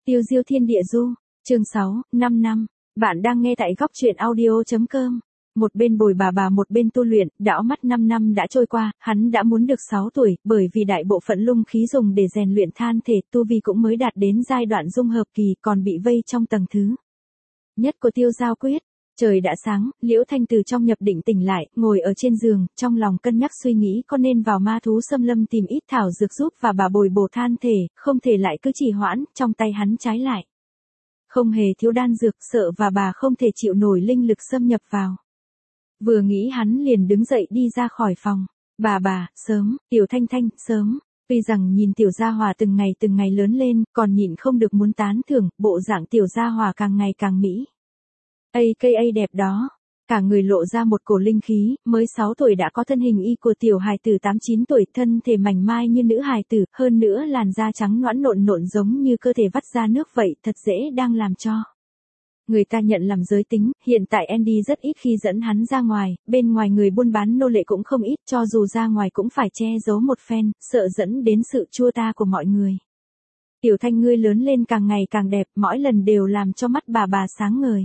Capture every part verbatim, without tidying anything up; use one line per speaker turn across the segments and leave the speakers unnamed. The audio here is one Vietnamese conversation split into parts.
Tiêu diêu thiên địa du, chương sáu, năm năm. Bạn đang nghe tại góc truyện audio chấm com. Một bên bồi bà bà một bên tu luyện, đảo mắt năm năm đã trôi qua, hắn đã muốn được sáu tuổi, bởi vì đại bộ phận lung khí dùng để rèn luyện than thể, tu vi cũng mới đạt đến giai đoạn dung hợp kỳ, còn bị vây trong tầng thứ nhất của tiêu giao quyết. Trời đã sáng, Liễu Thanh từ trong nhập định tỉnh lại, ngồi ở trên giường, trong lòng cân nhắc suy nghĩ có nên vào ma thú xâm lâm tìm ít thảo dược giúp và bà bồi bổ than thể, không thể lại cứ trì hoãn, trong tay hắn trái lại. Không hề thiếu đan dược, sợ và bà không thể chịu nổi linh lực xâm nhập vào. Vừa nghĩ hắn liền đứng dậy đi ra khỏi phòng. Bà bà, sớm, Tiểu Thanh Thanh, sớm. Tuy rằng nhìn Tiểu Gia Hòa từng ngày từng ngày lớn lên, còn nhịn không được muốn tán thưởng, bộ dạng Tiểu Gia Hòa càng ngày càng mỹ. Ây cây ây đẹp đó, cả người lộ ra một cổ linh khí, mới sáu tuổi đã có thân hình y của tiểu hài tử tám chín tuổi, thân thể mảnh mai như nữ hài tử, hơn nữa làn da trắng nõn nộn nộn giống như cơ thể vắt ra nước vậy, thật dễ đang làm cho người ta nhận làm giới tính. Hiện tại Andy rất ít khi dẫn hắn ra ngoài, bên ngoài người buôn bán nô lệ cũng không ít, cho dù ra ngoài cũng phải che giấu một phen, sợ dẫn đến sự chua ta của mọi người. Tiểu Thanh ngươi lớn lên càng ngày càng đẹp, mỗi lần đều làm cho mắt bà bà sáng ngời.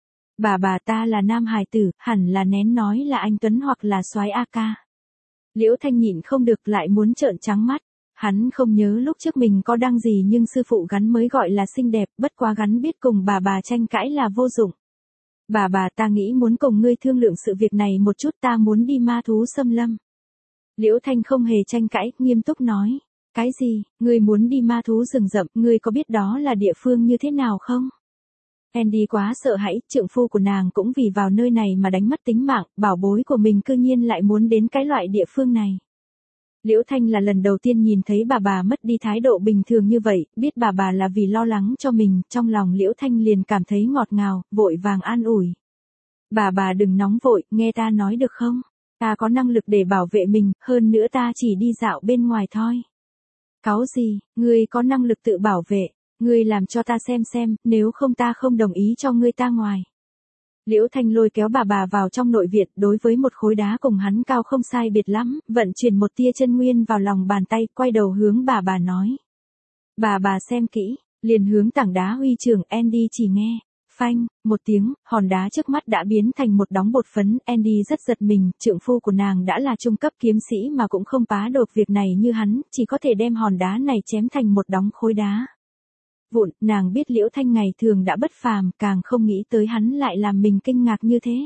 Bà bà ta là nam hài tử, hẳn là nén nói là anh Tuấn hoặc là soái a ca. Liễu Thanh nhịn không được lại muốn trợn trắng mắt. Hắn không nhớ lúc trước mình có đăng gì nhưng sư phụ gắn mới gọi là xinh đẹp, bất quá gắn biết cùng bà bà tranh cãi là vô dụng. Bà bà ta nghĩ muốn cùng ngươi thương lượng sự việc này một chút, ta muốn đi ma thú xâm lâm. Liễu Thanh không hề tranh cãi, nghiêm túc nói. Cái gì, ngươi muốn đi ma thú rừng rậm, ngươi có biết đó là địa phương như thế nào không? Andy quá sợ hãi, trượng phu của nàng cũng vì vào nơi này mà đánh mất tính mạng, bảo bối của mình cư nhiên lại muốn đến cái loại địa phương này. Liễu Thanh là lần đầu tiên nhìn thấy bà bà mất đi thái độ bình thường như vậy, biết bà bà là vì lo lắng cho mình, trong lòng Liễu Thanh liền cảm thấy ngọt ngào, vội vàng an ủi. Bà bà đừng nóng vội, nghe ta nói được không? Ta có năng lực để bảo vệ mình, hơn nữa ta chỉ đi dạo bên ngoài thôi. Cáu gì, ngươi có năng lực tự bảo vệ? Ngươi làm cho ta xem xem, nếu không ta không đồng ý cho ngươi ta ngoài. Liễu Thanh lôi kéo bà bà vào trong nội viện, đối với một khối đá cùng hắn cao không sai biệt lắm, vận chuyển một tia chân nguyên vào lòng bàn tay, quay đầu hướng bà bà nói. Bà bà xem kỹ, liền hướng tảng đá huy trường. Andy chỉ nghe, phanh, một tiếng, hòn đá trước mắt đã biến thành một đống bột phấn. Andy rất giật mình, trượng phu của nàng đã là trung cấp kiếm sĩ mà cũng không phá được việc này như hắn, chỉ có thể đem hòn đá này chém thành một đống khối đá vụn. Nàng biết Liễu Thanh ngày thường đã bất phàm, càng không nghĩ tới hắn lại làm mình kinh ngạc như thế.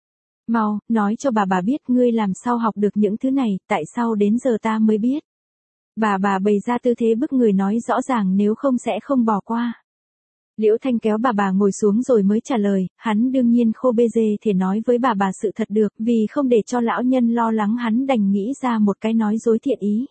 Mau, nói cho bà bà biết ngươi làm sao học được những thứ này, tại sao đến giờ ta mới biết. Bà bà bày ra tư thế bức người nói rõ ràng, nếu không sẽ không bỏ qua. Liễu Thanh kéo bà bà ngồi xuống rồi mới trả lời, hắn đương nhiên khô bê dê thể nói với bà bà sự thật được, vì không để cho lão nhân lo lắng hắn đành nghĩ ra một cái nói dối thiện ý.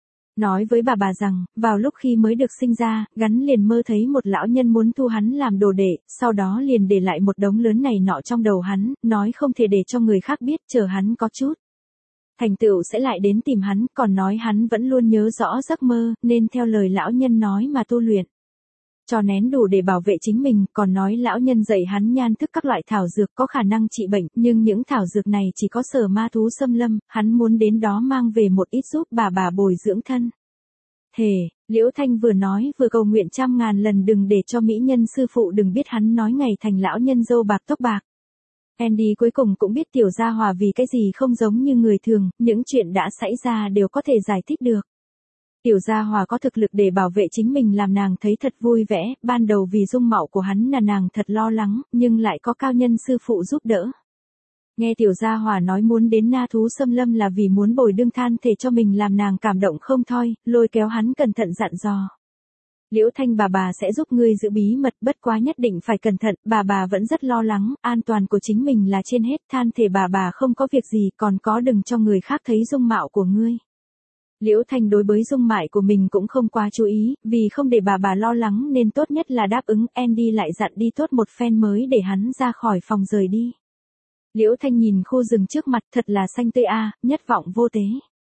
Nói với bà bà rằng, vào lúc khi mới được sinh ra, gắn liền mơ thấy một lão nhân muốn thu hắn làm đồ đệ, sau đó liền để lại một đống lớn này nọ trong đầu hắn, nói không thể để cho người khác biết, chờ hắn có chút thành tựu sẽ lại đến tìm hắn, còn nói hắn vẫn luôn nhớ rõ giấc mơ, nên theo lời lão nhân nói mà tu luyện. Cho nén đủ để bảo vệ chính mình, còn nói lão nhân dạy hắn nhan thức các loại thảo dược có khả năng trị bệnh, nhưng những thảo dược này chỉ có sở ma thú xâm lâm, hắn muốn đến đó mang về một ít giúp bà bà bồi dưỡng thân thể. Liễu Thanh vừa nói vừa cầu nguyện trăm ngàn lần đừng để cho mỹ nhân sư phụ đừng biết hắn nói ngày thành lão nhân râu bạc tóc bạc. Andy cuối cùng cũng biết Tiểu Gia Hòa vì cái gì không giống như người thường, những chuyện đã xảy ra đều có thể giải thích được. Tiểu Gia Hòa có thực lực để bảo vệ chính mình làm nàng thấy thật vui vẻ, ban đầu vì dung mạo của hắn là nàng thật lo lắng, nhưng lại có cao nhân sư phụ giúp đỡ. Nghe Tiểu Gia Hòa nói muốn đến na thú xâm lâm là vì muốn bồi đương than thể cho mình làm nàng cảm động không thôi, lôi kéo hắn cẩn thận dặn dò. Liễu Thanh bà bà sẽ giúp ngươi giữ bí mật, bất quá nhất định phải cẩn thận, bà bà vẫn rất lo lắng, an toàn của chính mình là trên hết, than thể bà bà không có việc gì, còn có đừng cho người khác thấy dung mạo của ngươi. Liễu Thanh đối với dung mạo của mình cũng không quá chú ý, vì không để bà bà lo lắng nên tốt nhất là đáp ứng. Andy lại dặn đi tốt một phen mới để hắn ra khỏi phòng rời đi. Liễu Thanh nhìn khu rừng trước mặt thật là xanh tươi a, nhất vọng vô tế.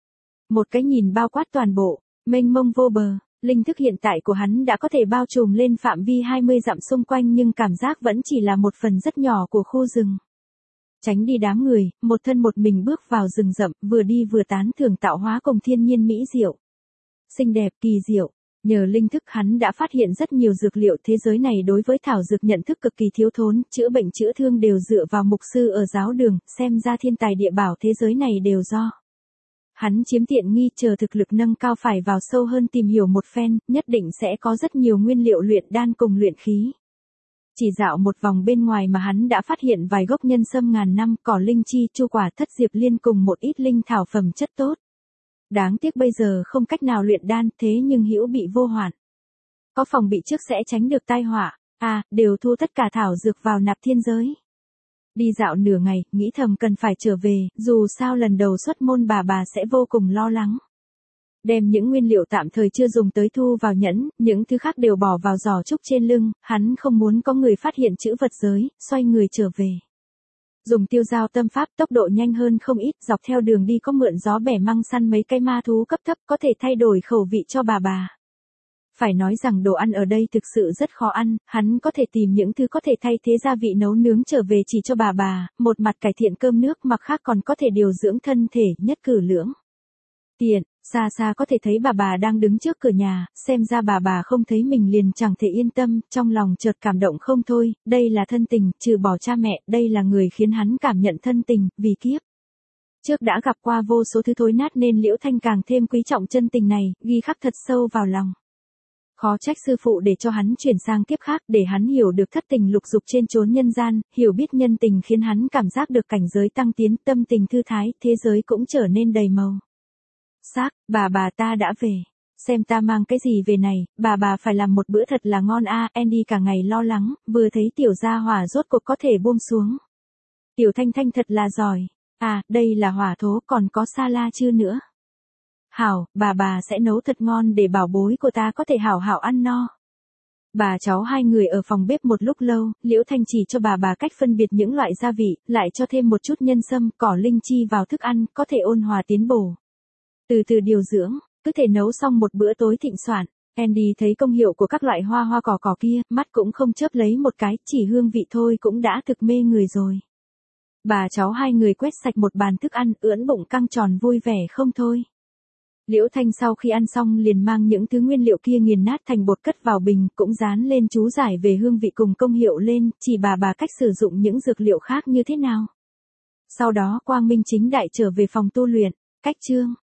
Một cái nhìn bao quát toàn bộ, mênh mông vô bờ, linh thức hiện tại của hắn đã có thể bao trùm lên phạm vi hai mươi dặm xung quanh nhưng cảm giác vẫn chỉ là một phần rất nhỏ của khu rừng. Tránh đi đám người, một thân một mình bước vào rừng rậm, vừa đi vừa tán thưởng tạo hóa cùng thiên nhiên mỹ diệu. Xinh đẹp, kỳ diệu. Nhờ linh thức hắn đã phát hiện rất nhiều dược liệu thế giới này đối với thảo dược nhận thức cực kỳ thiếu thốn, chữa bệnh chữa thương đều dựa vào mục sư ở giáo đường, xem ra thiên tài địa bảo thế giới này đều do hắn chiếm tiện nghi, chờ thực lực nâng cao phải vào sâu hơn tìm hiểu một phen, nhất định sẽ có rất nhiều nguyên liệu luyện đan cùng luyện khí. Chỉ dạo một vòng bên ngoài mà hắn đã phát hiện vài gốc nhân sâm ngàn năm, cỏ linh chi, chu quả, thất diệp liên cùng một ít linh thảo phẩm chất tốt. Đáng tiếc bây giờ không cách nào luyện đan, thế nhưng hữu bị vô hoạn. Có phòng bị trước sẽ tránh được tai họa, à, đều thu tất cả thảo dược vào nạp thiên giới. Đi dạo nửa ngày, nghĩ thầm cần phải trở về, dù sao lần đầu xuất môn bà bà sẽ vô cùng lo lắng. Đem những nguyên liệu tạm thời chưa dùng tới thu vào nhẫn, những thứ khác đều bỏ vào giỏ trúc trên lưng, hắn không muốn có người phát hiện chữ vật giới, xoay người trở về. Dùng tiêu dao tâm pháp tốc độ nhanh hơn không ít, dọc theo đường đi có mượn gió bẻ măng săn mấy cây ma thú cấp thấp có thể thay đổi khẩu vị cho bà bà. Phải nói rằng đồ ăn ở đây thực sự rất khó ăn, hắn có thể tìm những thứ có thể thay thế gia vị nấu nướng trở về chỉ cho bà bà, một mặt cải thiện cơm nước mặt khác còn có thể điều dưỡng thân thể, nhất cử lưỡng tiện. Xa xa có thể thấy bà bà đang đứng trước cửa nhà, xem ra bà bà không thấy mình liền chẳng thể yên tâm, trong lòng chợt cảm động không thôi, đây là thân tình, trừ bỏ cha mẹ, đây là người khiến hắn cảm nhận thân tình, vì kiếp trước đã gặp qua vô số thứ thối nát nên Liễu Thanh càng thêm quý trọng chân tình này, ghi khắc thật sâu vào lòng. Khó trách sư phụ để cho hắn chuyển sang kiếp khác, để hắn hiểu được thất tình lục dục trên chốn nhân gian, hiểu biết nhân tình khiến hắn cảm giác được cảnh giới tăng tiến, tâm tình thư thái, thế giới cũng trở nên đầy màu sắc. Bà bà ta đã về. Xem ta mang cái gì về này, bà bà phải làm một bữa thật là ngon a. À, Andy cả ngày lo lắng, vừa thấy tiểu gia hỏa rốt cuộc có thể buông xuống. Tiểu Thanh Thanh thật là giỏi. À, đây là hỏa thố, còn có sa la chưa nữa. Hảo, bà bà sẽ nấu thật ngon để bảo bối của ta có thể hảo hảo ăn no. Bà cháu hai người ở phòng bếp một lúc lâu, Liễu Thanh chỉ cho bà bà cách phân biệt những loại gia vị, lại cho thêm một chút nhân sâm, cỏ linh chi vào thức ăn, có thể ôn hòa tiến bổ. Từ từ điều dưỡng, cứ thể nấu xong một bữa tối thịnh soạn. Andy thấy công hiệu của các loại hoa hoa cỏ cỏ kia, mắt cũng không chớp lấy một cái, chỉ hương vị thôi cũng đã thực mê người rồi. Bà cháu hai người quét sạch một bàn thức ăn, ưỡn bụng căng tròn vui vẻ không thôi. Liễu Thanh sau khi ăn xong liền mang những thứ nguyên liệu kia nghiền nát thành bột cất vào bình, cũng dán lên chú giải về hương vị cùng công hiệu lên, chỉ bà bà cách sử dụng những dược liệu khác như thế nào. Sau đó quang minh chính đại trở về phòng tu luyện, cách chương.